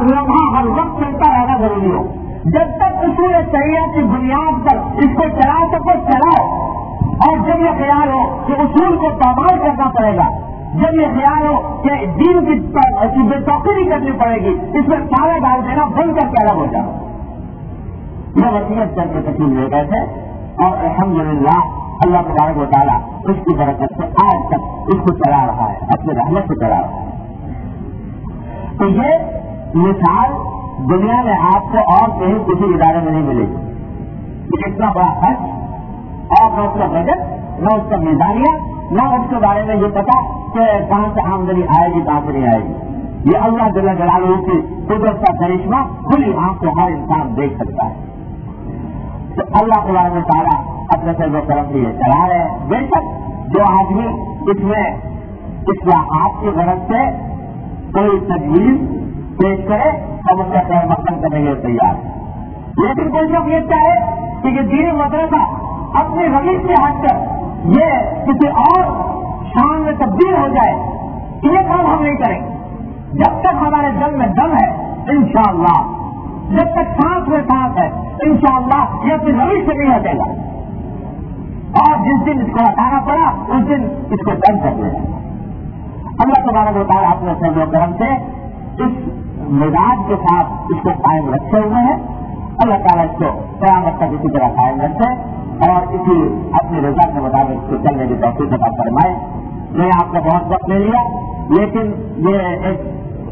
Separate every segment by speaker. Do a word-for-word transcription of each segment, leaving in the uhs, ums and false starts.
Speaker 1: ہر لمحہ ہر وقت چلتا رہنا ضروری ہو. جب تک اصول شریعت کی بنیاد پر اس کو چلا سکو چلاؤ. اور جب یہ خیال ہو کہ اصول کو پامال کرنا پڑے گا، جب یہ خیال ہو کہ دین کی بے توقیری کرنی پڑے گی، اس میں تالا ڈال دینا بند کر کے الگ ہو جاؤ. یہ وصیت کر کے تسلیم لے گئے تھے اور الحمدللہ اللہ تبارک و تعالیٰ اس کی برکت سے آج تک اس کو چلا رہا ہے، اپنے رحمت سے چلا رہا ہے. تو یہ مثال دنیا میں آپ کو اور کہیں کسی ادارے میں نہیں ملے گی. اتنا بڑا خرچ اور نہ اس کا بجٹ، نہ اس کا میزانیہ، نہ اس کے بارے میں یہ پتا کہ کہاں سے آمدنی آئے گی کہاں سے نہیں آئے گی. یہ اللہ جل جلالہ کی قدرت کا کرشمہ کھلی آنکھ سے ہر انسان دیکھ سکتا ہے. تو اللہ تبارک و تعالیٰ اپنے سے جو کرم سے یہ چلا رہے ہیں. بے شک جو آدمی اس میں اصلاحات کی غرض سے کوئی تجویز پیش کرے ہم اس کا خیر مقصد کرنے کے تیار ہے. لیکن کوئی شخص یہ چاہے کہ یہ دینی مدرسہ اپنی روش سے ہٹ کر یہ کسی اور شان میں تبدیل ہو جائے، یہ کام ہم نہیں کریں. جب تک ہمارے دل میں دم ہے انشاءاللہ، جب تک سانس میں سانس ہے انشاءاللہ یہ اپنی روش سے نہیں ہٹے گا. اور جس دن اس کو ہٹانا پڑا اس دن اس کو بند کر دے گا. اللہ تبارک و تعالیٰ اپنے فضل و کرم سے اس مزاج کے ساتھ اس کو قائم رکھے ہوئے ہیں. اللہ تعالیٰ اس کو قیامت تک اسی طرح قائم رکھے اور اسی اپنی رضا کے مطابق اس کو چلنے کی توفیق عطا فرمائے. میں نے آپ کو بہت وقت لے لیا، لیکن یہ ایک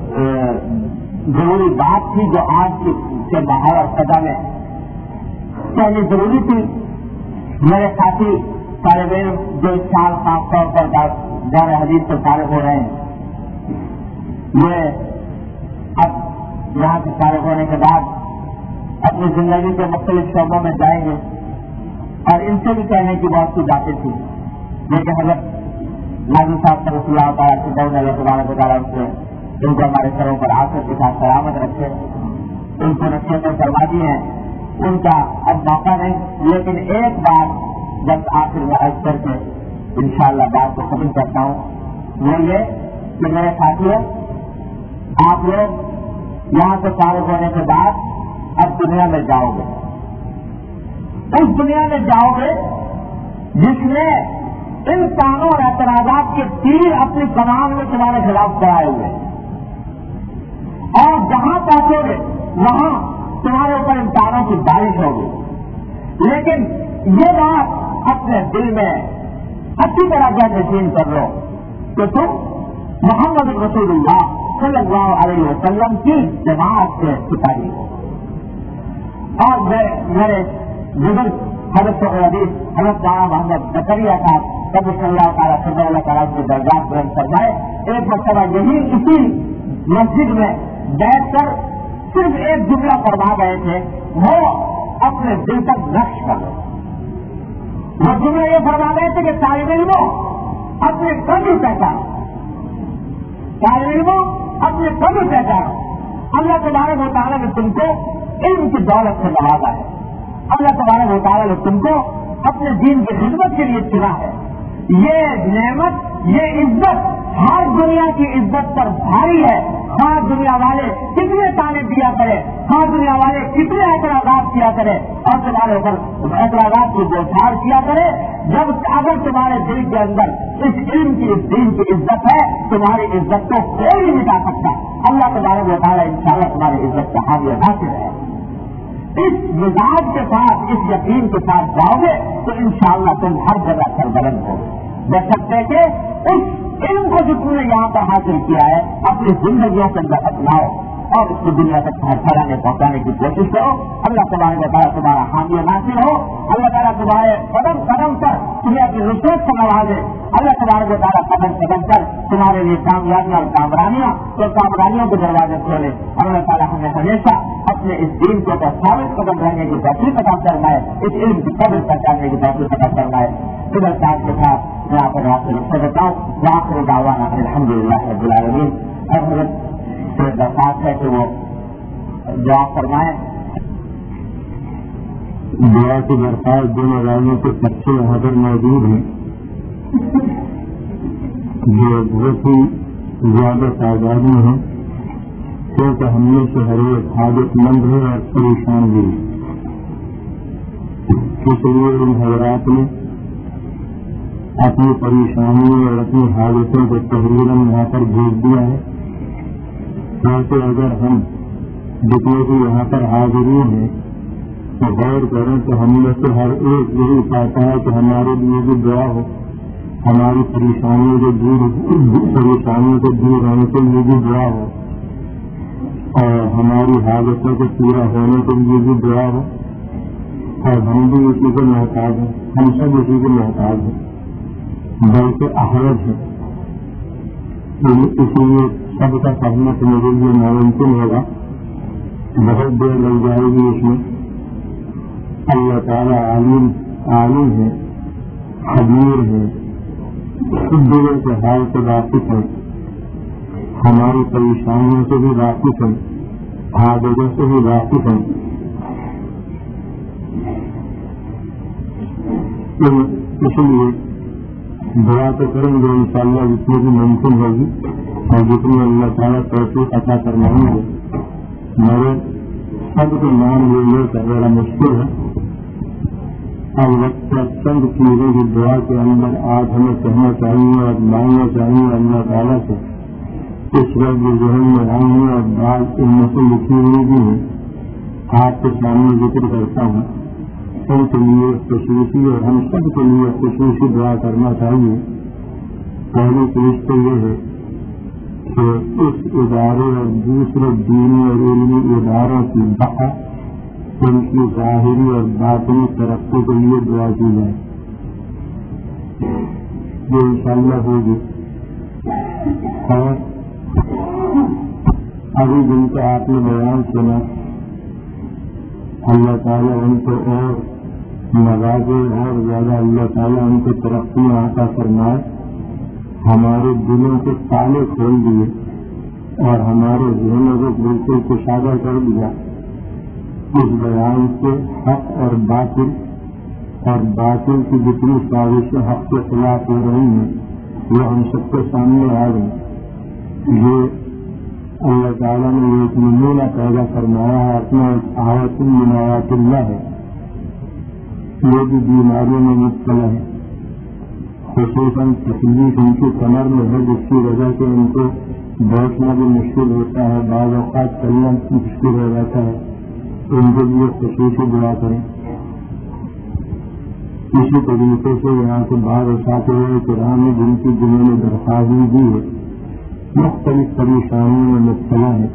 Speaker 1: ضروری بات تھی جو آج کے ماحول اور سزا میں کہنی ضروری تھی. میرے ساتھی طالب علم جو اس سال خاص طور پر دار حدیث سے فارغ ہو رہے ہیں، یہ اب یہاں سے فارغ ہونے کے بعد اپنی زندگی کے مختلف شعبوں میں جائیں گے اور ان سے بھی کہنے کی بہت سی باتیں تھی. لیکن حضرت ناظر صاحب صلی اللہ تعالیٰ سے بہت اللہ تبارک و تعالیٰ سے ان کو ہمارے سروں پر آخر کے ساتھ سلامت رکھے، ان کو نصیحتیں فرما دی ہیں. ان کا اب موقع نہیں، لیکن ایک بات جب آخر میں عرض کر کے انشاءاللہ بات کو ختم کرتا ہوں، وہ یہ کہ میرے ساتھیوں، آپ لوگ یہاں سے فارغ ہونے کے بعد اب دنیا میں جاؤ گے. اس دنیا میں جاؤ گے جس میں ان کانوں اور اعتراضات کے تیر اپنی کمان میں تمہارے خلاف چڑھائے ہوئے، اور جہاں پہنچو گے وہاں تمہارے اوپر امتحانوں کی بارش ہوگی. لیکن یہ بات اپنے دل میں اچھی طرح سے یقین کر لو کہ تم محمد رسول اللہ صلی اللہ علیہ وسلم کی جماعت سے سپاہی ہو. اور میرے بزرگ حضرت حدیث حضرت مولانا محمد زکریا صاحب قبل صلی اللہ تعالیٰ صلی اللہ تعالیٰ کی درجات بلند فرمائے، ایک مرتبہ یہی اسی مسجد میں بیٹھ کر صرف ایک جملہ فرما گئے تھے، وہ اپنے دل تک نقش کر لو. وہ جملہ یہ فرما گئے تھے کہ طالب علموں اپنے قدر پہچانو، طالب علموں اپنے قدر پہچانو. اللہ تبارک و تعالیٰ نے تم کو علم کی دولت سے نوازا ہے. اللہ تبارک و تعالیٰ نے تم کو اپنے دین کی خدمت کے لیے چنا ہے. یہ نعمت، یہ عزت ہر دنیا کی عزت پر بھاری ہے. ہر دنیا والے کتنے تانے دیا کرے، ہر دنیا والے کتنے اعتراضات کیا کرے اور تمہارے اوپر اعتراضات کی بوچھار کیا کرے، جب اگر تمہارے دل کے اندر اس علم کی، اس دین کی عزت ہے، تمہاری عزت کو کوئی نہیں مٹا سکتا. اللہ تبارک و تعالیٰ انشاءاللہ تمہاری عزت کا حامی حاصل ہے. اس مزاج کے ساتھ، اس یقین کے ساتھ جاؤ گے تو انشاءاللہ تم ہر جگہ سربلند ہو. بشرطے کہ اس علم کو جو تم نے یہاں پر حاصل کیا ہے اپنی زندگیوں کے اندر اپناؤ اور اس کو دنیا تک پہنچانے پہنچانے کی کوشش کرو. اللہ تبارک و تعالیٰ تمہارا حامی ناصر ہو. اللہ تعالیٰ تمہارے قدم قدم پر تمہیں اپنی رشوت سے نوازے. اللہ تبارک و تعالیٰ قدم قدم پر تمہارے لیے کامیابیاں اور کامرانیاں تو کامرانیوں کے دروازے کھولے. اللہ تعالیٰ ہمیں ہمیشہ اپنے اس دین کے اوپر ثابت قدم رہنے کی توفیق عطا فرمائے، اس علم کی قدر پہنچانے کی توفیق عطا فرمائے. ادھر صاحب کے ساتھ میں آپ کو آپ سے لکھ بتاؤں وآخر دعوانا الحمدللہ رب العالمین. اور حضرت سے درخواست ہے کہ وہ دعا فرمائیں.
Speaker 2: دعا کی درخواست دونوں رائنوں کے بچے حاضر موجود ہیں جو بہت ہی زیادہ تعداد میں ہیں. کیونکہ ہم میں سے ہر ایک حاجت مند ہے اور پریشان بھی ہے، اس لیے ان حضرات نے اپنی پریشانیوں اور اپنی حاجتوں کو تحریراً یہاں پر بھیج دیا ہے، کیونکہ اگر ہم جتنے بھی یہاں پر حاضرین ہیں تو غور کریں تو ہم میں سے ہر ایک یہی چاہتا ہے کہ ہمارے لیے بھی دعا ہو، ہماری پریشانیوں کے دور پریشانیوں کو دور ہونے کے لیے بھی دعا ہو، اور ہماری حاجتوں کو پورا ہونے کے لیے بھی دعا ہو، اور ہم بھی اسی کو محتاج ہیں، ہم سب اسی کو محتاج ہیں، بلکہ احرج ہے، اسی لیے سب کا پڑھنا تو میرے لیے ناممکن ہوگا، بہت دیر لگ جائے گی اس میں۔ اللہ تعالیٰ عالم عالم ہے، خبیر ہے، سب دلوں کے حال سے واقف ہے، ہماری پریشانیوں سے بھی واقف ہے، حاجتوں سے بھی واقف ہے، اس لیے دعا تو کریں گے انشاءاللہ جتنی بھی ممکن ہوگی اور جتنی اللہ تعالیٰ توفیق عطا فرمائیں گے، مگر سب کے نام لے لے کر بڑا مشکل ہے، اور وقت چند چیزیں کی دعا کے اندر آج ہمیں کہنا چاہیے اور مانگنا چاہیے اللہ تعالیٰ سے، اس وقت جو ذہن میں آئی ہیں اور بات ان میں سے لکھی ہوئی بھی ہیں، آپ کے سامنے ذکر کرتا ہوں، ان کے لیے خصوصی اور ہم سب کے لیے خصوصی دعا کرنا چاہیے۔ پہلی چیز تو یہ ہے کہ اس ادارے اور دوسرے دینی اور علمی اداروں کی بقا، ان کی ظاہری اور باطنی ترقی کے لیے دعا کی جائے، جو انشاءاللہ ہوگی۔ اور ابھی جن کا آپ نے بیان سنا، اللہ تعالیٰ ان کو اور نوازے اور زیادہ اللہ تعالیٰ ان کو ترقی عطا فرمائے، ہمارے دلوں کے تالے کھول دیے اور ہمارے ذہنوں کو بالکل کشادہ کر دیا، اس بیان سے حق اور باطل اور باطل کی جتنی سازشیں حق کے خلاف ہو رہی ہیں وہ ہم سب کے سامنے آ رہی، یہ اللہ تعالیٰ نے ایک نمونہ پیدا فرمایا ہے، اپنا ایک آیت من آیات اللہ ہے، یہ بھی بیماریوں میں مبتلا ہے، خصوصاً تکلیف ان کی کمر میں ہے، جس کی وجہ سے ان کو بیٹھنا بھی مشکل ہوتا ہے، بعض اوقات چلنا مشکل ہو جاتا ہے، ان کے لیے خصوصی دعا کریں۔ اسی طریقے سے یہاں سے بعض اساتذہ کرام نے جن کی جنہوں نے درخواست دی ہے، مختلف پریشانیوں میں مبتلا ہے،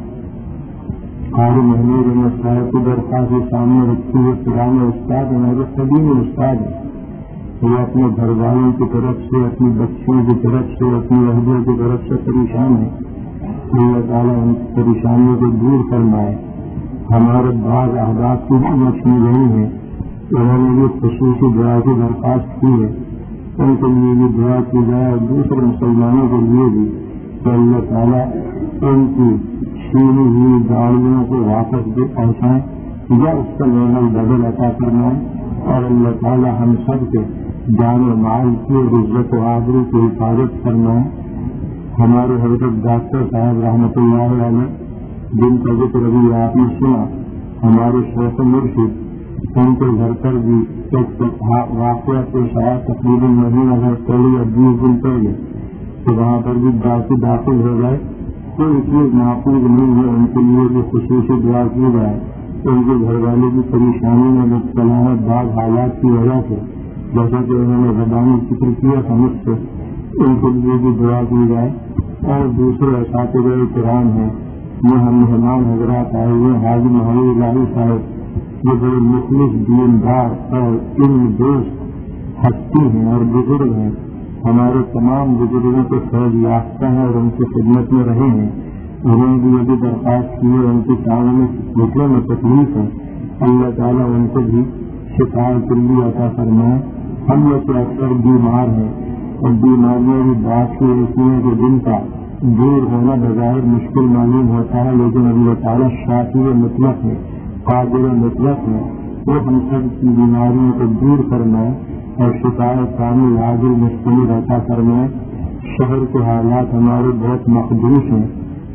Speaker 2: قاری محمود احمد صاحب کی درخواست سامنے رکھی ہے، پرانے استاد ہمارے قدیم استاد ہیں، وہ اپنے گھر والوں کی طرف سے، اپنی بچیوں کی طرف سے، اپنی اہلیوں کی طرف سے پریشان ہیں، اللہ تعالیٰ ان پریشانیوں کو دور فرمائے۔ ہمارے بعض احباب کی بھی مچھلی نہیں ہے، انہوں نے بھی خصوصی دعا کی درخواست کی ہے، ان کے لیے بھی دعا کی جائے اور دوسرے مسلمانوں کے لیے بھی کہ اللہ تعالیٰ ان کی چھینی ہوئی گاڑیوں کو واپس بھی پہنچائیں یا اس کا نعمت بدل عطا فرمائیں، اور اللہ تعالیٰ ہم سب کے جان و مال کی اور عزت و آبرو کی حفاظت فرمائیں۔ ہمارے حضرت ڈاکٹر صاحب رحمۃ اللہ علیہ جن کا ذکر ابھی آپ نے سنا، ہمارے شیخ مرشد، ان کے گھر پر بھی ایک واقعہ پیش آیا تقریباً مہینہ گھر پہلے یا بیس دن پہلے، تو وہاں پر بھی ڈاکٹر داخل ہو گئے، کوئی چیز محفوظ نہیں ہے، ان کے لیے بھی خصوصی دعا کی جائے، ان کے گھر والے کی پریشانی میں مبتلا ہے بعض حالات کی وجہ سے، جیسا کہ انہوں نے زبانی ذکر کیا تھا مجھ سے، ان کے لیے بھی دعا کی جائے۔ اور دوسرے اساتذہ کرام ہیں، یہ ہم مہمان حضرات آئے ہوئے، حاجی محمود الہی صاحب، جو بڑے مخلص دیندار اور علم دوست ہستی ہیں اور بزرگ ہیں، ہمارے تمام بزرگوں کے فیض یافتہ ہیں اور ان کی خدمت میں رہے ہیں، انہوں نے بھی یہ درخواست کی ہے، ان کی ٹانگوں میں گھٹنوں میں تکلیف ہے، اللہ تعالیٰ ان کو بھی شفا کلی عطا فرمائے۔ ہم لوگ تو اکثر بیمار ہیں اور بیماریوں کی بات کی رسیوں کے دن کا دور ہونا بظاہر مشکل معلوم ہوتا ہے، لیکن اللہ تعالیٰ شافی مطلق ہے، قادر مطلق ہے، وہ ہم سب کی بیماریوں کو دور کرنا اور شفا کامل عاجل مشتمل عطا فرمائے۔ شہر کے حالات ہمارے بہت مخدوش ہیں،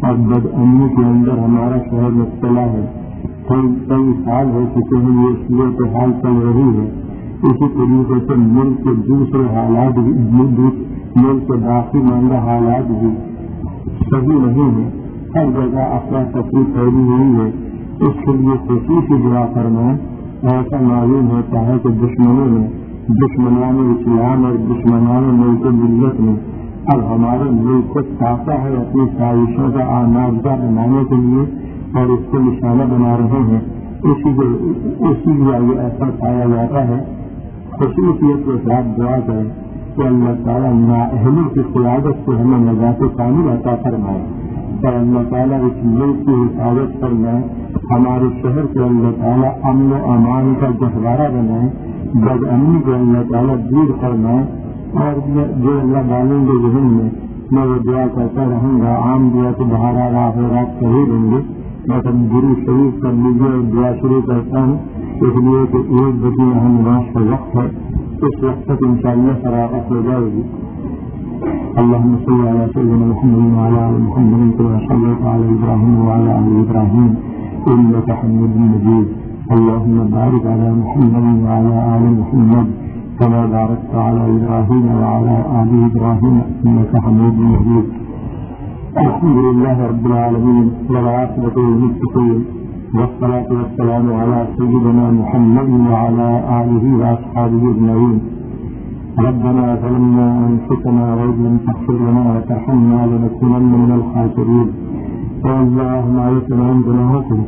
Speaker 2: اور بد امنی کے اندر ہمارا شہر مبتلا ہے. کئی کئی سال ہو چکے ہیں یہ صورت حال چل رہی ہے. اسی طریقے سے ملک کے دوسرے حالات بھی ملک کے باقی ماندہ حالات بھی صحیح نہیں ہیں. ہر جگہ افراتفری پھیلی ہوئی ہے. اس کے لیے خصوصی دعا کرنا. ایسا معلوم ہوتا ہے کہ دشمنوں نے دشمنان اسلام اور دشمنان ملک ملت نے اب ہمارے ملک کو چاہتا ہے اپنی سازشوں کا آناجہ بنانے کے لیے اور اس کو نشانہ بنا رہے ہیں. اسی اسی لیے ایسا پایا جاتا ہے. خصوصیت کے ساتھ دعا کریں کہ اللہ تعالیٰ نااہلی کی قیادت سے ہمیں نجات کامل عطا فرمائے اور اللہ تعالیٰ اس ملک کی حفاظت فرمائے. ہمارے شہر کو اللہ تعالیٰ امن و امان کا گہوارہ بنائے. بد امنی کو اللہ تعالیٰ دور فرمائے. اور جو اللہ ڈالیں گے ذہن میں میں وہ دعا کرتا رہوں گا. عام دعا تو بہارا رات رات کر ہی دیں گے. میں تب گرو شریف کر لیجیے اور دعا شروع کرتا ہوں. اس لیے کہ ایک بجے یہاں نماز کا وقت ہے. اس وقت تک ان شاء اللہ فراغت ہو جائے گی. اللهم صل على سيدنا محمد وعلى آل محمد كما صليت على إبراهيم وعلى آل إبراهيم إنك حميد مجيد. اللهم بارك على محمد وعلى آل محمد كما باركت على إبراهيم وعلى آل إبراهيم إنك حميد مجيد. الحمد لله رب العالمين والعاقبة للمتقين والصلاة والسلام على سيدنا محمد وعلى آله وأصحابه أجمعين. ربنا ظلمنا أنفسنا وإن لم تغفر لنا وترحمنا لنكونن من الخاسرين. اللهم اغفر لنا ذنوبنا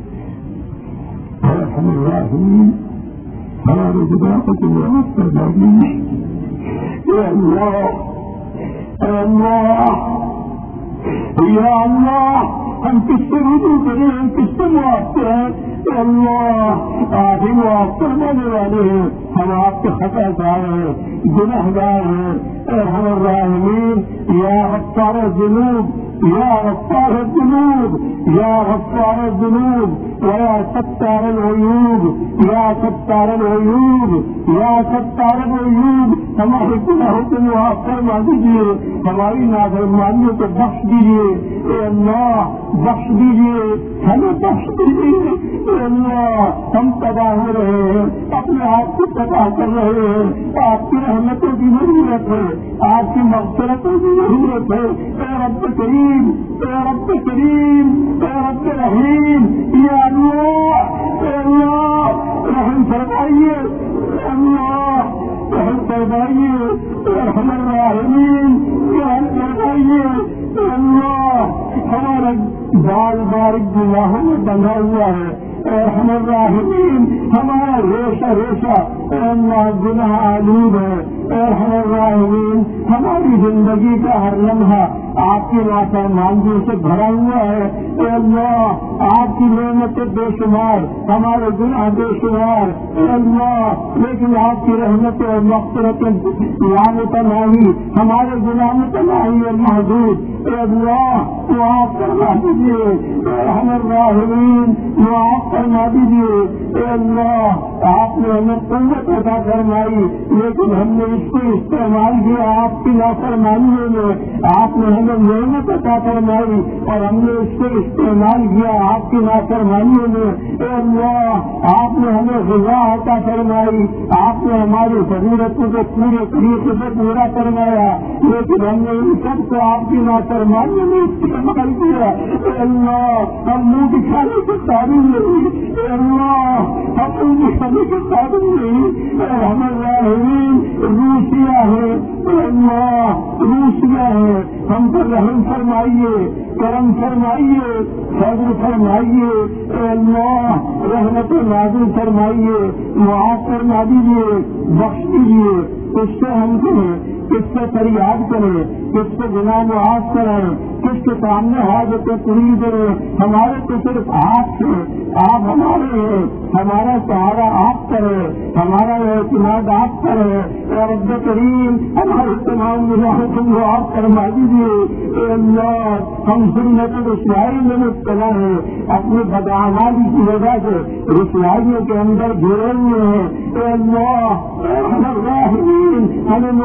Speaker 2: وارحم الراحمين ولا تجعل لنا يا الله يا الله يا الله. ہم کس سے رجوع کریں, ہم کس سے معاف ہیں. اللہ آپ ہی معاف کرنے والے ہیں. ہم آپ کے خطا کار ہیں, گناہ گار ہیں. ارحم الراحمین یا غفار الذنوب یا غفار الذنوب یا غفار الذنوب ویا ستار العیوب یا ستار العیوب یا ستار العیوب. ہمارے گناہوں کو معاف فرما دیجیے, ہماری نافرمانیوں کو بخش دیجیے. اے اللہ بخش دیجیے, ہمیں بخش دیجیے. اے اللہ ہم تباہ ہو رہے ہیں, اپنے آپ کو تباہ کر رہے ہیں. آپ کی رحمتوں کی ضرورت ہے, آپ کی مغفرتوں کی ضرورت ہے. اے رب کریم, اے رب کریم, اے رب رحیم, یا اللہ اے اللہ رحم فرمائیے. اللہ رحم فرمائیے. ارحم الراحمین رحم فرمائیے. اللہ ہمارا بال بارک گناہوں میں بندھا ہوا ہے. ارحم الراحمین ہمارا ریشہ ریشہ اللہ گناہ آلود ہے. ارحم الراحمین ہماری زندگی کا ہر لمحہ آپ کی نافرمانیوں سے بھرا ہوا ہے. اے اللہ آپ کی نعمت بے شمار, ہمارے گناہ بے شمار. اے اللہ لیکن آپ کی رحمت اور مغفرت لامتناہی, ہمارے گناہ متناہی اور محدود. اے اللہ معاف فرما دیجیے. ارحم الراحمین معاف فرما دیجیے. اے اللہ آپ نے ہمیں قوت عطا فرمائی لیکن ہم نے اس کو استعمال کیا آپ کی نافرمانیوں میں. آپ نے ہمیں نعمت عطا فرمائی اور ہم نے اس کو استعمال کیا آپ کی نافرمانیوں میں. اے اللہ آپ نے ہمیں غذا عطا فرمائی, آپ نے ہماری ضرورتوں کو پورے طریقے سے پورا فرمایا لیکن ہم نے ان سب کو آپ کی نافرمانیوں میں استعمال کیا. اے اللہ ہم منہ دکھانے کے قابل نہیں. اے اللہ ہم منہ دکھانے کے قابل نہیں. ارحم الراحمین روسیا ہے. اے اللہ روسیا ہے, ہم پر رحم فرمائیے, کرم فرمائیے, فضل فرمائیے. اے اللہ رحمت نازل فرمائیے, معاف فرما دیجیے, بخش دیجیے. کس سے ہم کریں, کس سے فریاد کریں, کس سے گناہ معاف کریں, کس کے سامنے حاجتیں پوری کریں. ہمارے تو صرف آپ سے, آپ ہمارے ہیں, ہمارا سہارا آپ کریں, ہمارا اعتماد آپ کریں. اے رب کریم ہمارے تمام گناہوں کو معاف فرما دیجیے. اے اللہ ہم سنت رسوائی میں مبتلا ہیں, اپنی بدعمالی کی وجہ سے رسوائیوں کے اندر گھرے ہوئے ہیں. اے اللہ ارحم الراحمین ہمیں معاف فرما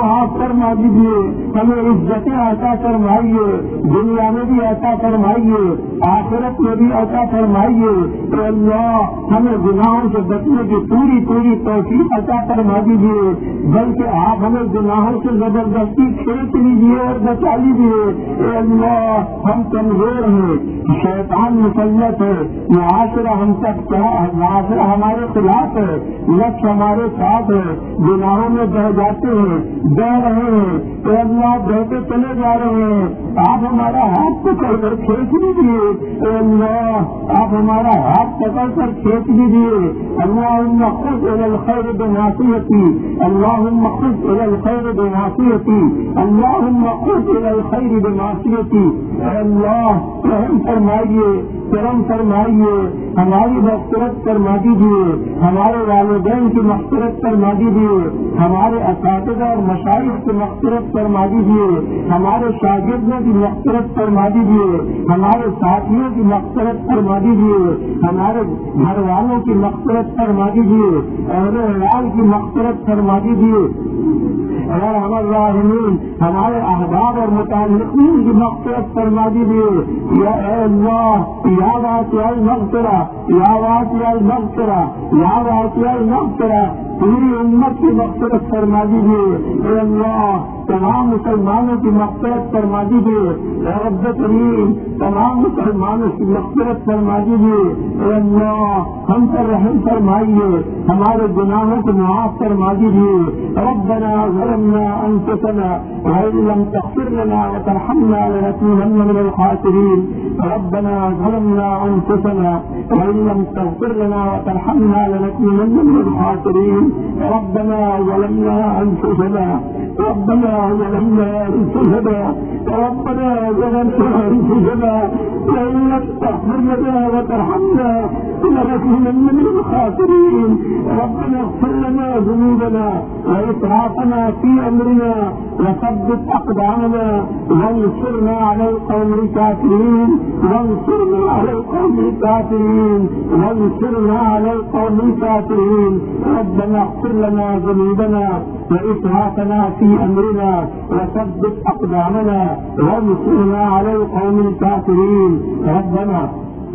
Speaker 2: فرما دیجیے، ہمیں عزتیں عطا فرمائیے، دنیا میں بھی عطا فرمائیے، آخرت میں بھی عطا فرمائیے۔ اے اللہ ہمیں گناہوں سے بچنے کی پوری پوری توفیق عطا فرما دیجیے، بلکہ آپ ہمیں گناہوں سے زبردستی کھینچ لیجیے اور بچا لیجیے۔ اے اللہ ہم کمزور ہیں، شیطان مسلط ہے، معاشرہ ہم سب معاشرہ ہمارے خلاف ہے، نفس ہمارے ساتھ ہے، گناہوں میں بہ جاتے ہیں، بہ رہے ہیں۔ اے اللہ بہتے چلے جا رہے ہیں، آپ ہمارا ہاتھ پکڑ کر کھینچ لیجیے۔ اے اللہ آپ ہمارا ہاتھ پکڑ کر کھینچ لیجیے۔ اللہم خذ الی الخیر بناصیتی، اللہم خذ الی الخیر بناصیتی، اللہم خذ الی الخیر بناصیتی۔ اے اللہ رحم فرمائیے، کرم فرمائیے، ہماری مغفرت فرما دیجیے، ہمارے والدین کی مغفرت فرما دیجیے، ہمارے اساتذہ اور مشائخ کی مغفرت فرما دیجیے، ہمارے شاگردوں کی مغفرت فرما دیجیے، ہمارے ساتھیوں کی مغفرت فرما دیجیے، ہمارے گھر والوں کی مغفرت فرما دیجیے، اہل عیال کی مغفرت فرما دیجیے، اور ہمارے ہمارے احباب اور متعلقین کی مغفرت فرما دیجیے۔ یا اے اللہ یا واسع المغفرہ، یا واسع المغفرہ، یا واسع المغفرہ، پوری امت کی مغفرت فرما دیجیے۔ اے اللہ تمام مسلمانوں کی مغفرت فرما دیجیے، اے رب کریم تمام مسلمانوں کی مغفرت فرما دیجیے۔ اے اللہ ہم پر رحم فرمائیے، ہمارے گناہوں کو معاف فرما دیجیے۔ ربنا ظلمنا انفسنا وإن لم تغفر لنا وترحمنا لنكونن من الخاسرين، ربنا ظلمنا انفسنا وإن لم تغفر لنا وترحمنا لنكونن من الخاسرين، ربنا ظلمنا انفسنا ربنا ظلمنا انفسنا ربنا ظلمنا انفسنا وإن لم تغفر لنا وترحمنا لنكونن من الخاسرين، ربنا اغفر لنا ذنوبنا وإسرافنا في أمرنا وثبت أقدامنا وانصرنا على القوم الكافرين وانصرنا على القوم الكافرين وانصرنا على القوم الكافرين، ربنا اغفر لنا ذنوبنا وإسرافنا في أمرنا وثبت أقدامنا وانصرنا على القوم الكافرين، ربنا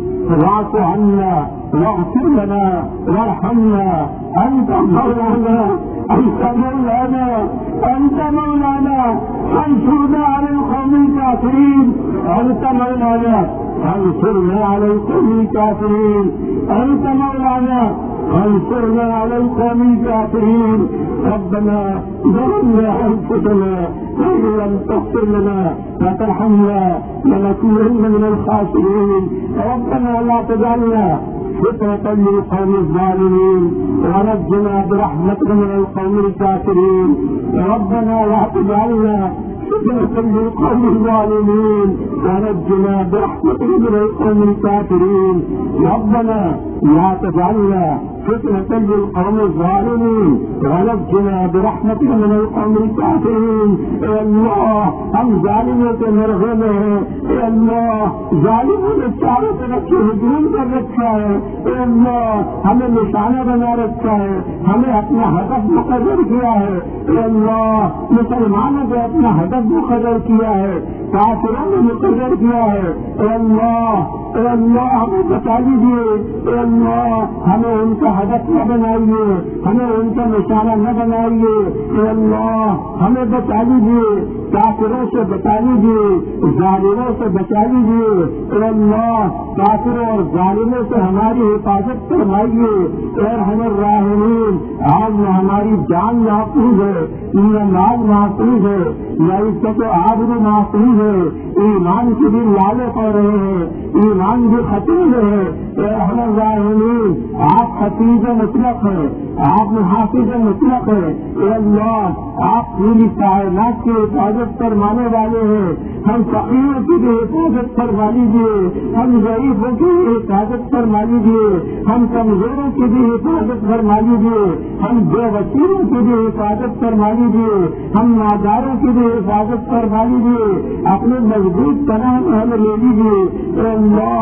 Speaker 2: واعف عنا واغفر لنا وارحمنا، أنت مولانا أنت مولانا أنت مولانا انصرنا على القوم الكافرين، أنت مولانا انصرنا على القوم الكافرين، أنت مولانا انصرنا على القوم الكافرين، ربنا ظلمنا أنفسنا وإن لم تغفر لنا وترحمنا لنكونن من الخاسرين، ربنا لا تجعلنا فتنة للقوم الظالمين ونجنا برحمتك من القوم الكافرين، ربنا لا تجعلنا فتنة للقوم الظالمين ونجنا برحمتك من القوم الكافرين، ربنا لا تجعلنا فتنة للقوم الظالمين ونجنا برحمتك من القوم الكافرين۔ اے اللہ ہم ظالموں کے مرغے میں ہیں، اے اللہ ظالموں نے چاروں طرف سے ہجوم کر رکھا ہے، اے اللہ ہمیں نشانہ بنا رکھا ہے، ہمیں اپنا ہدف مقرر کیا ہے، اے اللہ مسلمانوں کو اپنا ہدف مقرر کیا ہے، کافروں نے مقرر کیا ہے، اے اللہ اے اللہ ہمیں بتا دیجیے، اے اللہ ہمیں ان کا ہدف نہ بنائیے، ہمیں ان کا نشانہ نہ بنائیے، اے اللہ ہمیں بچا لیجیے، کافروں سے بچا لیجیے، ظالموں سے بچا لیجیے، اے اللہ کافروں اور ظالموں سے ہماری حفاظت فرمائیے، اور ہمیں راہمین آج میں ہماری جان محفوظ ہے، مال محفوظ ہے، یا عزت و آبرو محفوظ ہے، ایمان کی بھی لالے پڑ رہے ہیں، ایمان بھی ختم ہے، اے ہمیں راہمین آپ حفیظ مطلق ہے، آپ محافظ مطلق ہے، اے اللہ آپ پوری کائنات کی حفاظت فرمانے والے ہیں، ہم فقیروں کی بھی حفاظت فرما لیجیے، ہم غریبوں کی بھی حفاظت فرما لیجیے، ہم کمزوروں کی بھی حفاظت فرما لیجیے، ہم بے وسیلوں کی بھی حفاظت فرما لیجیے، ہم ناداروں کی بھی حفاظت فرما لیجیے، اپنے مضبوط پناہ میں ہمیں لے لیجیے، اے اللہ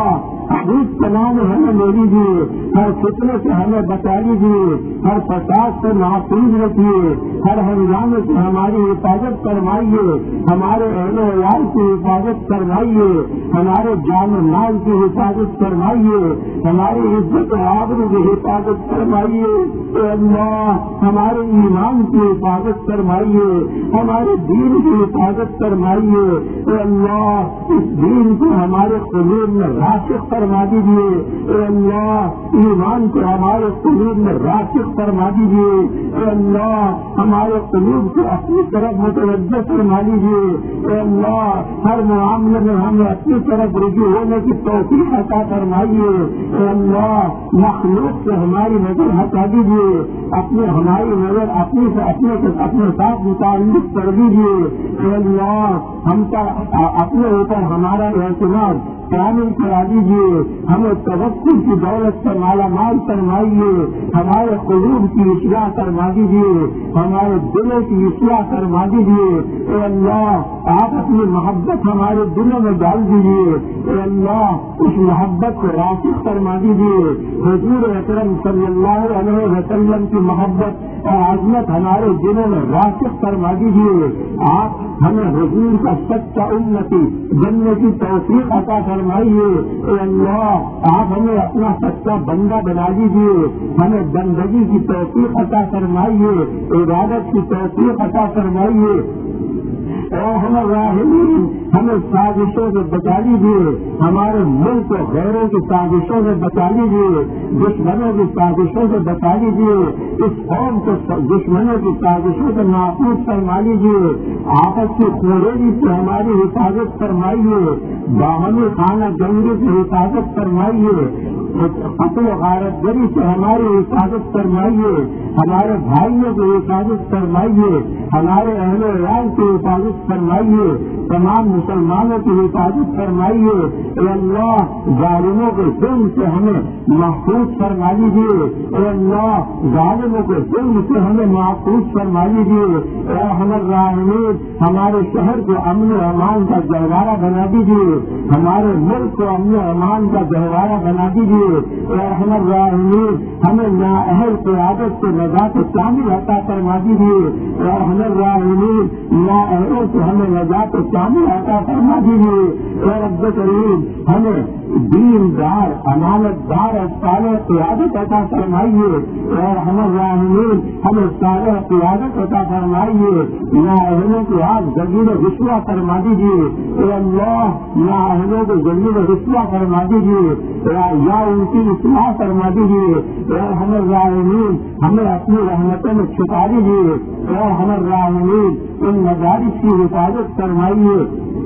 Speaker 2: حدیث کے نام ہمیں لے لیجیے، ہر فتنے سے ہمیں بچا لیجیے، ہر فساد سے محفوظ رکھیے، ہر ہنگامے سے ہماری حفاظت فرمائیے، ہمارے اہل و عیال کی حفاظت فرمائیے، ہمارے جان و مال کی حفاظت فرمائیے، ہماری عزت و آبرو کی حفاظت فرمائیے، اے اللہ ہمارے ایمان کی حفاظت فرمائیے، ہمارے دین کی حفاظت فرمائیے، اے اللہ اس دین کو ہمارے قلوب میں راسخ فرما دیجیے، اے اللہ ایمان کو ہمارے قلوب میں راسخ فرما دیجیے، اے اللہ ہمارے قلوب کو اپنی طرف متوجہ فرما دیجیے، اے اللہ ہر معاملے میں ہمیں اپنی طرف رجوع ہونے کی توفیق عطا فرمائیے، اے اللہ مخلوق سے ہماری نظر ہٹا دیجیے، اپنے ہماری نظر اپنی سے اپنے اپنے ساتھ متعلق کر دیجیے، اے اللہ ہم کا اپنے اوپر ہمارا اعتماد کامل کرا دیجیے، ہمیں توکل کی دولت سے مالا مال فرمائیے، ہمارے قلوب کی اصلاح فرما دیجیے، ہمارے دلوں کی اصلاح فرما دیجیے، اے اللہ آپ اپنی محبت ہمارے دلوں میں ڈال دیجیے، اے اللہ اس محبت کو راسخ فرما دیجیے، حضور اکرم صلی اللہ علیہ وسلم کی محبت اور عظمت ہمارے دلوں میں راسخ فرما دیجیے، آپ ہمیں حضور کا سچا امتی بننے کی توفیق عطا فرمائیے، اے اللہ آپ ہمیں اپنا سچا بندہ بنا دیجیے، ہمیں بندگی کی توفیق عطا فرمائیے، عبادت کی توفیق عطا فرمائیے، اے ہمیں راحمین ہمیں سازشوں سے بچا لیجیے، ہمارے ملک کو غیروں کی سازشوں سے بچا لیجیے، دشمنوں کی سازشوں سے بچا لیجیے، اس قوم کو دشمنوں کی سازشوں سے محفوظ فرما لیجیے، آپس کی کوڑیری سے ہماری حفاظت فرمائیے، باہمی خانہ جنگی سے حفاظت فرمائیے، قتل و غارت گری سے ہماری حفاظت فرمائیے، ہمارے بھائیوں کی حفاظت فرمائیے، ہمارے اہل و عیال کی حفاظت فرمائیے، تمام مسلمانوں کی حفاظت فرمائیے، اے اللہ ظالموں کے ظلم سے ہمیں محفوظ فرما لیجیے، اے اللہ ظالموں کے ظلم سے ہمیں محفوظ فرما لیجیے، اے ہمارے راحمین ہمارے شہر کو امن و امان کا گہوارہ بنا دیجیے، ہمارے ملک کو امن و امان کا گہوارہ بنا دیجیے، اے ہمارے راحمین ہمیں نااہل قیادت سے نجات کامل عطا فرما دیجیے، اے ہمارے راحمین نااہلوں سے ہمیں نجات کامل عطا فرما دیجیے، اے رب کریم ہمیں دیندار امانت دار اور صالح قیادت عطا فرمائیے، اور ہمارے راحمین ہمیں صالح قیادت عطا فرمائیے، نااہلوں کے آپ ذلیل و رسوا فرما دیجیے، اے اللہ نااہلوں کو ذلیل و رسوا فرما دیجیے، یا ان کی اصلاح فرما دیجیے، اور ہمارے راحمین ہمیں اپنی رحمتوں میں چھپا دیجیے، اور ہمارے راحمین ان مدارس کی حفاظت فرمائیے،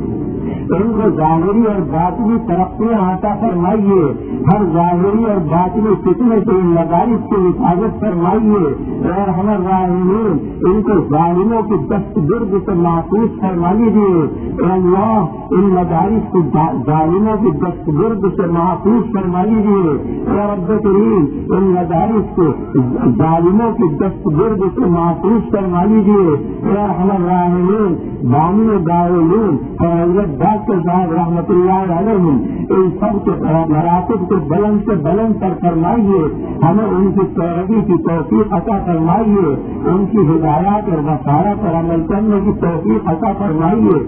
Speaker 2: ان کو ظاہری اور باطنی ترقیاں عطا فرمائیے، ہر ظاہری اور باطنی فتنے سے ان مدارس کی حفاظت فرمائیے، اور ہمارے راحمین ان کو ظالموں کی دست گرد سے محفوظ فرما لیجیے، اے اللہ ان مدارس کو ظالموں کی دست گرد سے محفوظ فرما لیجیے، اے رب کریم ان مدارس کو ظالموں کی دست گرد سے محفوظ فرما لیجیے، اے ہمارے راحمین بانی دارالعلوم اور حضرت ڈاکٹر صاحب رحمۃ اللہ علیہ ان سب کے مراتب کو بلند سے بلند پر فرمائیے، ہمیں ان کی پیروی کی توفیق عطا فرمائیے، ان کی ہدایات اور بصارت پر عمل کرنے کی توفیق عطا فرمائیے،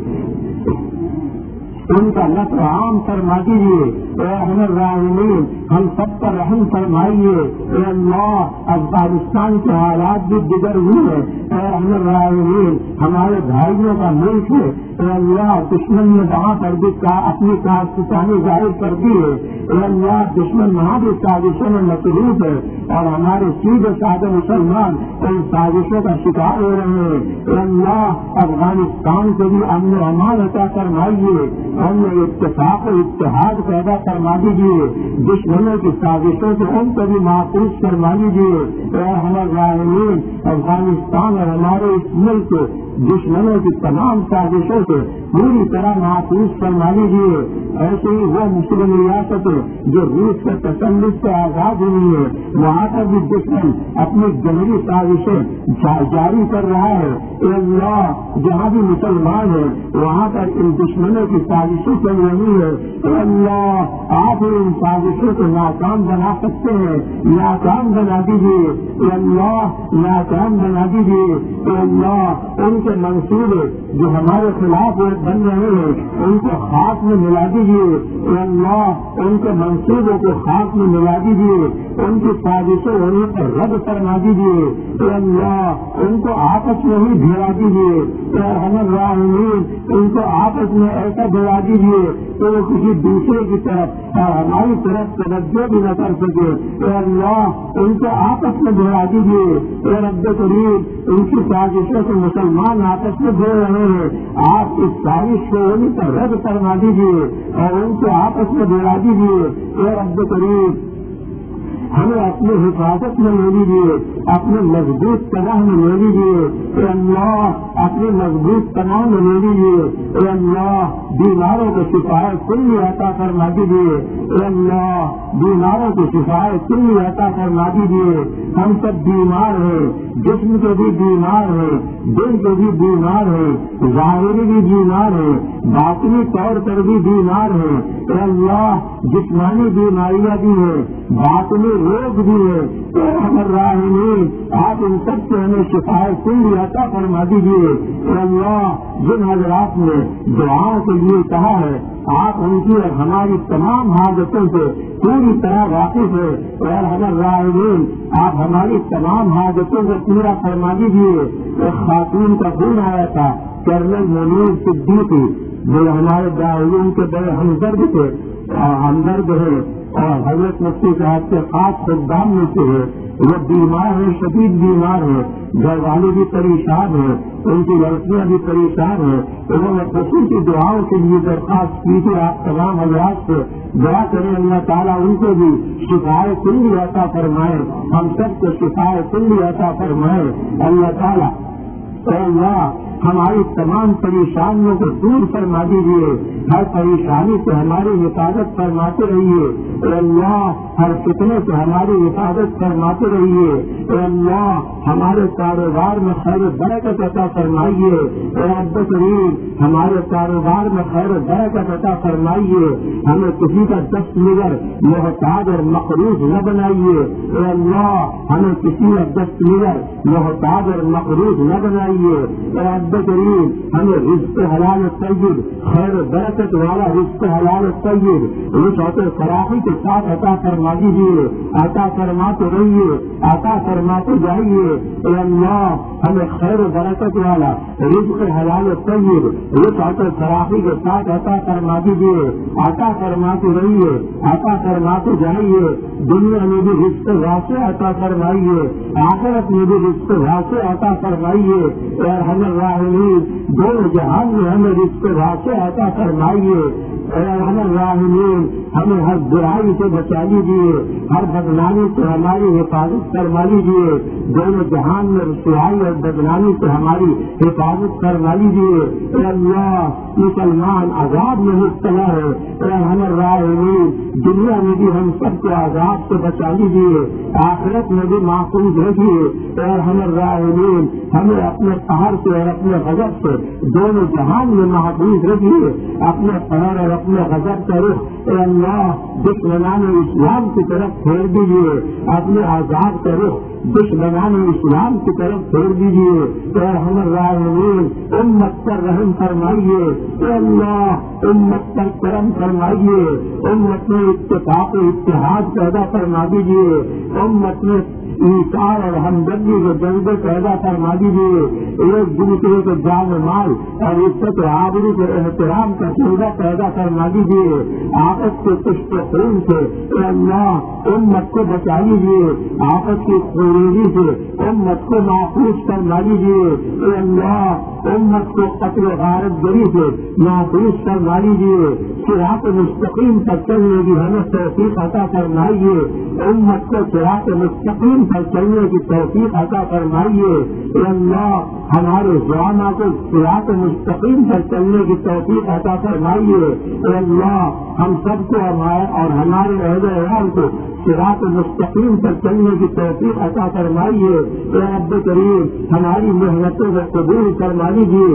Speaker 2: ان کا نفع عام فرما دیجیے، اے ہمارے راحمین ہم سب پر رحم فرمائیے، اے اللہ افغانستان کے حالات بھی بگڑ ہوئے ہیں، اے ہمارے راحمین ہمارے بھائیوں کا ملک ہے، اے اللہ دشمن نے وہاں پر بھی اپنی کارکردگی ظاہر کر دی ہے، اے اللہ دشمن وہاں بھی سازشوں میں مصروف ہے، اور ہمارے سیدھے سادے مسلمان ان سازشوں کا شکار ہو رہے ہیں، اے اللہ افغانستان کو بھی امن و امان عطا فرمائیے، ہم نے اتفاق و اتحاد پیدا فرما دیجیے، دشمنوں کی سازشوں سے ان کو بھی محفوظ فرما دیجیے، اور ہمارے راحمین افغانستان اور ہمارے اس ملک کو دشمنوں کی تمام سازشوں سے پوری طرح محفوظ فرما لیجیے، ایسے ہی وہ مسلم ریاست جو روس کے تسلط سے آزاد ہوئی ہے وہاں کا بھی دشمن اپنی جنگی سازشیں جاری کر رہا ہے. اے اللہ جہاں بھی مسلمان ہے وہاں پر ان دشمنوں کی سازشیں چل رہی ہے. اے اللہ آپ ان سازشوں کو ناکام بنا سکتے ہیں, ناکام بنا دیجیے. اے اللہ ناکام بنا دیجیے. اے اللہ ان کے منصوبے جو ہمارے خلاف بن رہے ہیں ان کو خاک میں ملا دیجیے. اے اللہ ان کے منصوبوں کو خاک میں ملا دیجیے. ان کی سازشیں انہیں پر رد فرما دیجیے. اے اللہ ان کو آپس میں ہی بھیڑا دیجیے. اے ارحم الراحمین ان کو آپس میں ایسا بھیڑا دیجیے کہ وہ کسی دوسرے کی طرف اور ہماری طرف توجہ بھی نہ کر سکے. اے اللہ ان کو آپس میں بھیڑا دیجیے. اے رب کریم ان کی سازشوں سے مسلمان آپس میں بھیڑ رہے ہیں, آپ اس سازش کو انہیں پر رد فرما دیجیے اور ان کو آپس میں بھیڑا دیجیے. اے رب کریم ہمیں اپنی حفاظت میں لے لیجیے, اپنے مضبوط پناہ میں لے لیجیے. اے اللہ اپنے مضبوط پناہ میں لے لیجیے. اے اللہ بیماروں کو شفائے کلی عطا فرما دیجیے. اے اللہ بیماروں کو شفائے کلی عطا فرما دیجیے. ہم سب بیمار ہیں, جسم کے بھی بیمار ہیں, دل کے بھی بیمار ہیں, ظاہری بھی بیمار ہیں, باطنی طور پر بھی بیمار ہیں. اے اللہ جسمانی بیماریاں بھی ہیں, باطنی روگ بھی ہے. اے ارحم الراحمین آپ ان سب سے ہمیں شفائے کلی عطا فرما دیجیے. اے اللہ جن حضرات نے دعاؤں کے لیے کہا ہے آپ ان کی اور ہماری تمام حاجتوں سے پوری طرح واقف ہے. اے ارحم الراحمین آپ ہماری تمام حاجتوں کو پورا فرما دیجیے. ایک خاتون کا فون آیا تھا کرنل منیر صدیقی جو ہمارے دارالعلوم کے بڑے ہمدرد تھے, ہمدرد ہے اور حضرت مفتی صاحب کے خاص خدام میں سے ہے. وہ بیمار ہے, شدید بیمار ہے, گھر والے بھی پریشان ہیں, ان کی لڑکیاں بھی پریشان ہیں. انہوں نے خصوصی دعاؤں کے لیے درخواست کی تھی آپ تمام حضرات سے دعا کریں اللہ تعالیٰ ان کو بھی شفائے کلی عطا فرمائے, ہم سب کو شفائے کلی عطا فرمائے. اللہ تعالیٰ اے اللہ ہماری تمام پریشانیوں کو دور فرما دیجیے, ہر پریشانی سے ہماری حفاظت فرماتے رہیے. اے اللہ ہر فتنے سے ہماری حفاظت فرماتے رہیے. اے اللہ ہمارے کاروبار میں خیر برکت عطا فرمائیے. اے رب کریم ہمارے کاروبار میں خیر برکت عطا فرمائیے. ہمیں کسی کا دست نگر محتاج اور مقروض نہ بنائیے. اے اللہ ہمیں کسی کا دست نگر محتاج اور مقروض نہ بنائیے. اے رب کریم ہمیں رزق حلال طیب خیر برکت والا رزق حلال طیب وسعت فراخی کے ساتھ عطا فرما دیجیے. عطا فرماتے رہیے, عطا فرماتے جائیے. اے اللہ ہمیں خیر برکت والا رزق حلال طیب وسعت فراخی کے ساتھ عطا فرما دیجیے. عطا فرماتے رہیے, عطا فرماتے جائیے. دنیا میں بھی رزق واسع عطا فرمائیے, آخرت میں بھی رزق واسع عطا فرمائیے. اے ارحم الراحمین دونوں جہان میں ہمیں رزق واسع عطا فرمائیے. اے ارحم الراحمین ہمیں ہر برائی سے بچا لیجیے, ہر بدنامی سے ہماری حفاظت فرما لیجیے. دونوں جہان میں رسوائی اور بدنامی سے ہماری حفاظت فرما لیجیے. اے اللہ مسلمان عذاب میں مبتلا ہے. اے ارحم الراحمین دنیا میں بھی ہم سب کو عذاب سے بچا لیجیے, آخرت میں بھی محفوظ رکھیے. اے ارحم الراحمین ہمیں اپنے قہر سے اور اپنے غضب سے دونوں جہان میں محفوظ رکھیے. اپنے قہر اور اپنے غضب کا رخ اے اللہ دشمنان اسلام کی طرف پھیر دیجیے. اپنے آزاد کا رخ دشمنان اسلام کی طرف پھیر دیجیے. اے ارحم الراحمین امت پر رحم فرمائیے. اے اللہ امت پر کرم فرمائیے. امت میں اتفاق و اتحاد پیدا فرما دیجیے. امت میں انصاف اور ہمدردی کے جذبے پیدا فرما دیجیے. ایک دوسرے کے جان مال اور عزت و آبرو کے احترام کا جذبہ پیدا فرما دیجیے. آپس کے کشت خون سے اے اللہ امت کو بچا لیجیے. آپس کی خونریزی سے امت کو محفوظ فرما لیجیے. اے اللہ امت کو قتل و غارت گری سے محفوظ فرما لیجیے. صراط مستقیم پر چلنے کی ہمیں توفیق عطا فرمائیے. امت کو صراط مستقیم پر چلنے کی توفیق عطا فرمائیے. اے اللہ ہمارے زعما کو صراط مستقیم پر چلنے کی توفیق عطا فرمائیے. اے اللہ ہم سب کو ہمارے اور ہمارے اہل عیال کو صراط مستقیم پر چلنے کی توفیق عطا فرمائیے۔ اے رب کریم ہماری محنتوں کو قبول فرما لیجیے۔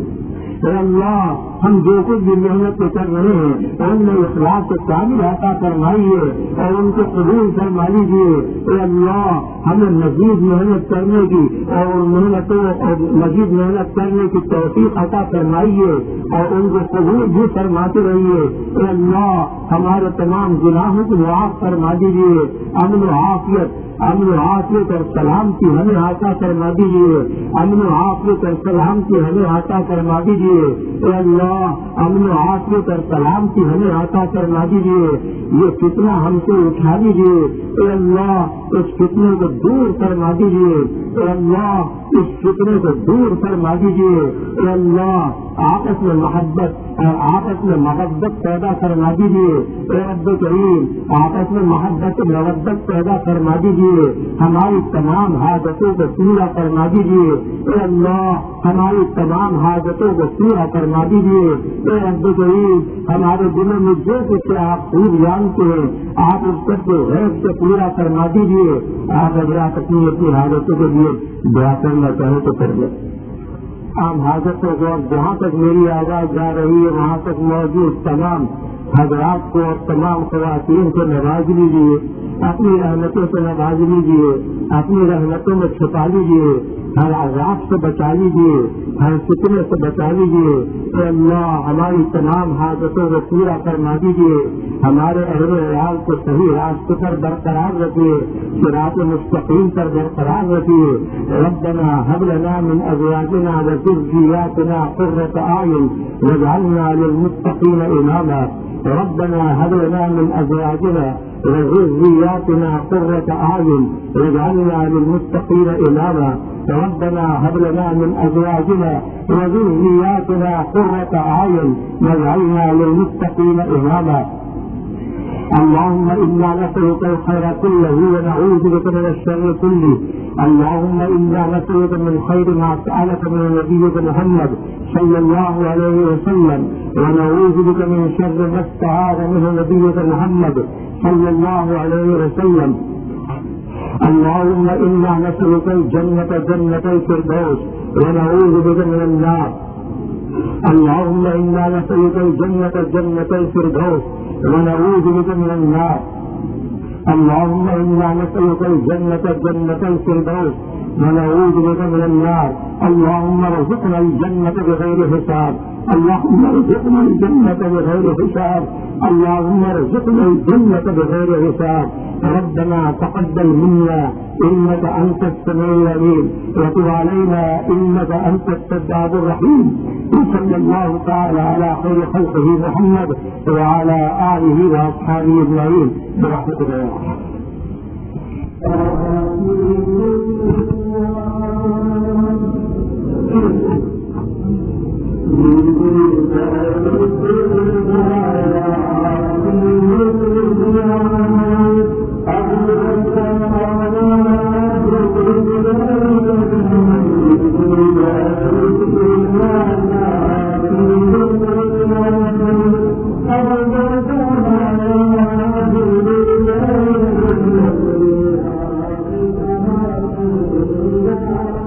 Speaker 2: اے اللہ ہم جو کچھ بھی محنت کر رہے ہیں ان میں اخلاص کو کامل عطا فرمائیے اور ان کو قبول فرما لیجیے۔ اے اللہ ہمیں مزید محنت کرنے کی اور محنتوں اور مزید محنت کرنے کی توفیق عطا فرمائیے اور ان کو قبول بھی فرماتے رہیے۔ اے اللہ ہمارے تمام گناہوں کو معاف فرما دیجیے۔ امن و عافیت امن و عافیت اور سلامتی ہمیں عطا فرما دیجیے۔ امن و عافیت اور سلامتی ہمیں عطا فرما دیجیے۔ اے اللہ امن و عافیت اور سلامتی ہمیں عطا فرما دیجیے۔ یہ فتنہ ہم سے اٹھا دیجیے۔ اے اللہ اس فتنے کو دور فرما دیجیے۔ اے اللہ اس فتنے کو دور فرما دیجیے۔ اے اللہ آپس میں محبت اور آپس میں محبت پیدا فرما دیجیے۔ اے رب کریم آپس میں محبت اور محبت پیدا فرما دیجیے۔ ہماری تمام حاجتوں کو پورا فرما دیجیے۔ اے اللہ ہماری تمام حاجتوں کو پورا فرما دیجیے۔ اے رب کریم ہمارے دلوں میں جو کچھ آپ خوب جانتے ہیں آپ اس سب کو غیر سے پورا فرما دیجیے۔ آپ حضرات اپنی اپنی حاجتوں کے لیے دعا کرنا چاہے تو کر لیں۔ عام حاجتوں کو جہاں تک میری آواز جا رہی ہے وہاں تک موجود تمام حضرات کو اور تمام خواتین کو نواز لیجیے۔ اپنی رحمتوں سے نواز لیجیے۔ اپنی رحمتوں میں چھپا لیجیے۔ ہر عذاب سے بچا لیجیے۔ ہر فتنے سے بچا لیجیے۔ اے اللہ ہماری تمام حاجتوں کو پورا فرما دیجیے۔ ہمارے اہل عیال کو صحیح راستے پر برقرار رکھیے۔ صراط مستقیم پر برقرار رکھیے۔ ربنا هب لنا من ازواجنا وذرياتنا قرة اعين واجعلنا للمتقين اماما۔ ربنا هب لنا من ازواجنا وذرياتنا قرة اعين واجعلنا للمتقين اماما۔ ربنا هب لنا من ازواجنا وذرياتنا قرة اعين واجعلنا للمتقين اماما۔ اللهم إنا نسألك الخير كله ونعوذ بك من الشر كله۔ اللهم إنا نسألك من خير ما سألك من نبيك محمد صلى الله عليه وسلم ونعوذ بك من شر ما استعاذ منه نبيك محمد صلى الله عليه وسلم۔ اللهم إنا نسألك الجنة جنة الفردوس ونعوذ بك من النار۔ اللهم إنا نسألك الجنة جنة الفردوس ونعوذ بك من النار۔ اللهم إنا نسألك الجنة جنة الفردوس ونعوذ بك من النار۔ اللهم ارزقنا الجنة بغير حساب۔ اللهم ارزقنا الجنة بغير حساب۔ اللهم ارزقنا الجنة بغير حساب۔ ربنا تقبل منا إنك أنت السميع العليم وتب علينا إنك أنت التواب الرحيم۔ وصلى الله تعالى على خير خلقه محمد وعلى آله وأصحابه أجمعين برحمتك يا رب۔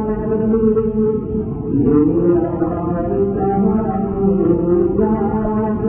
Speaker 1: Thank you.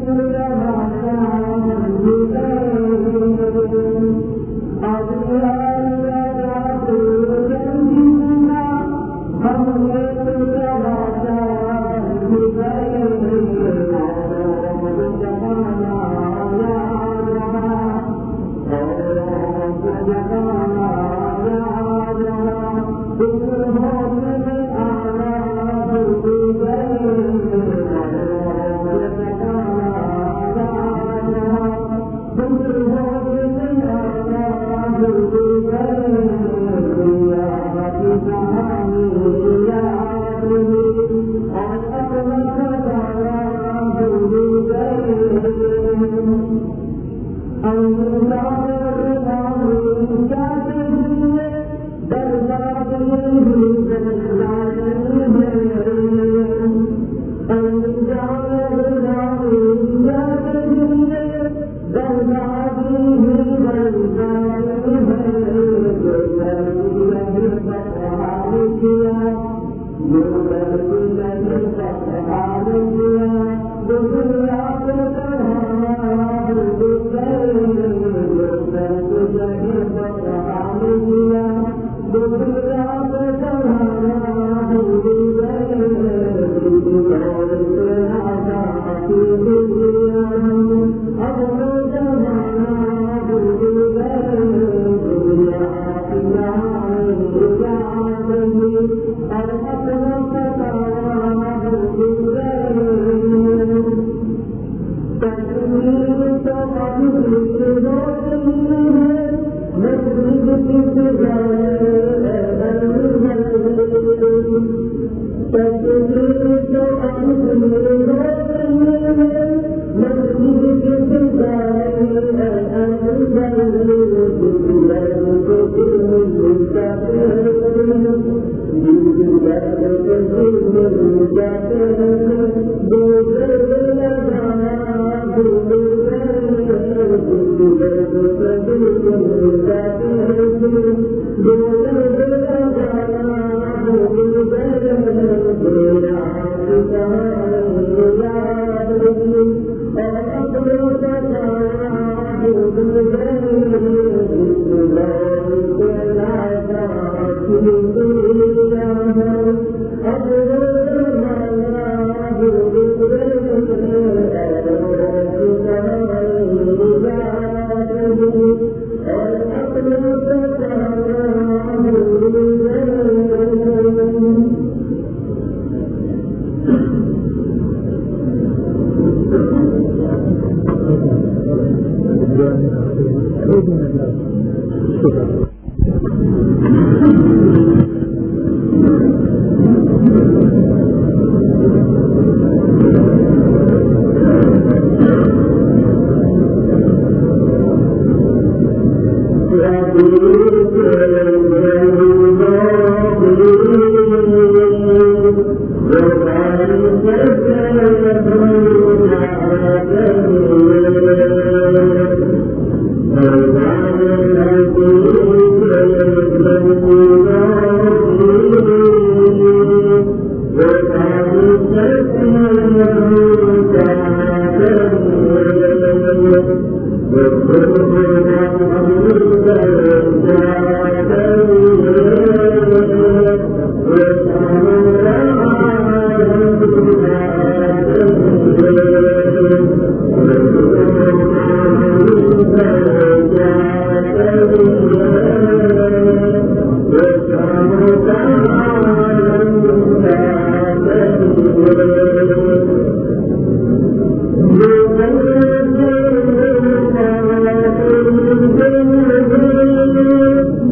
Speaker 2: Thank you.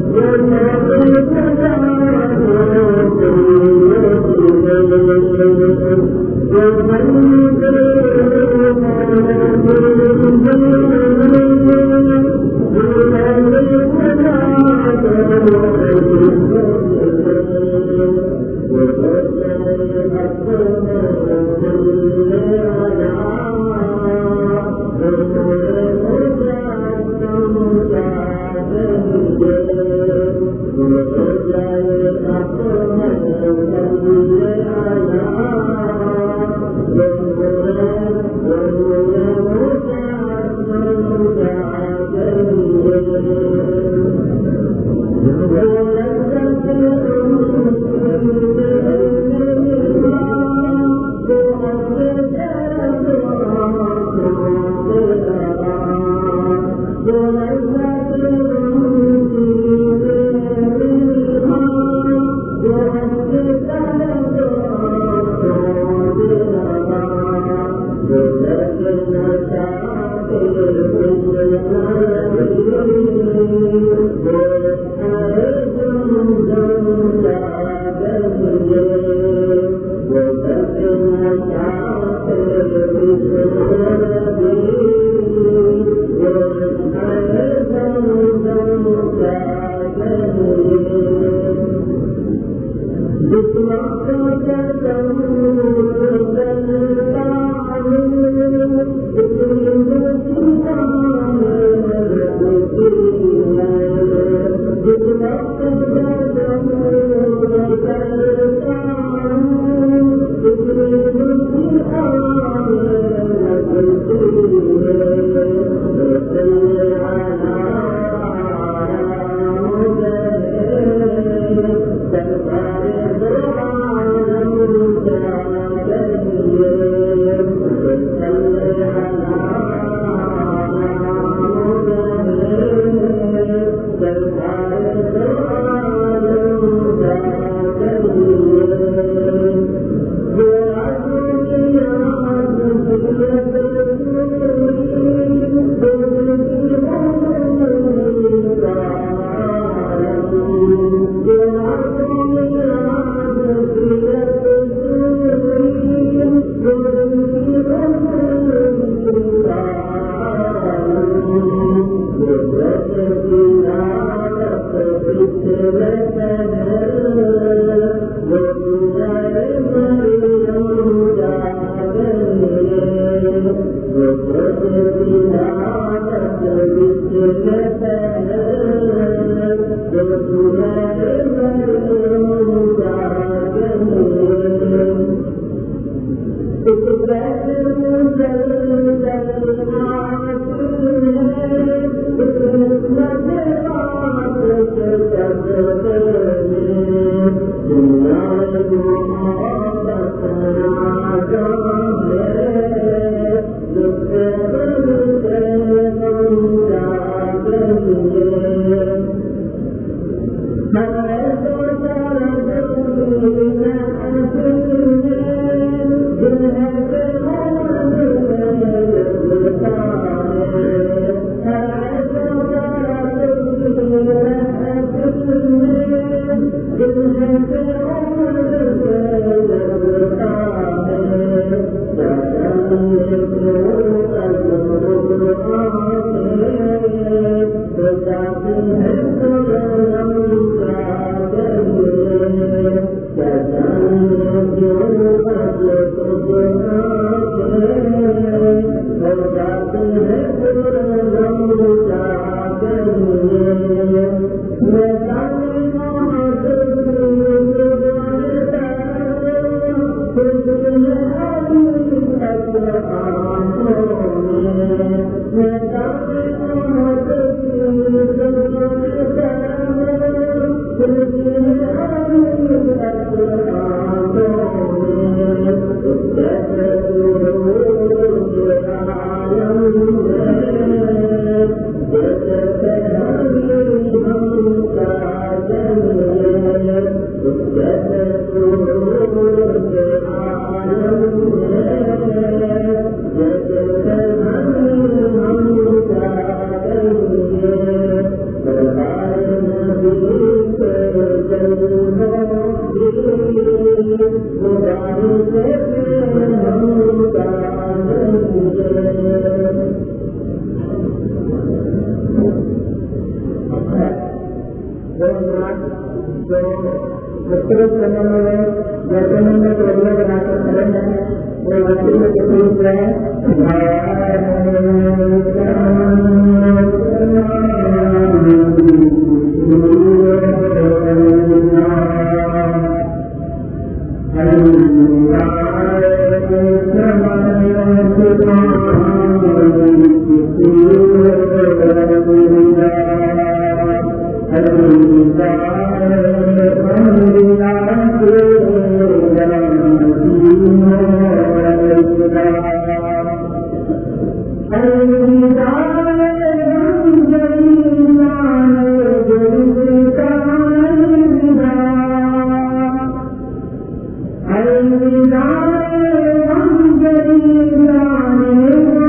Speaker 3: الوداع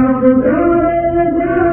Speaker 3: آپ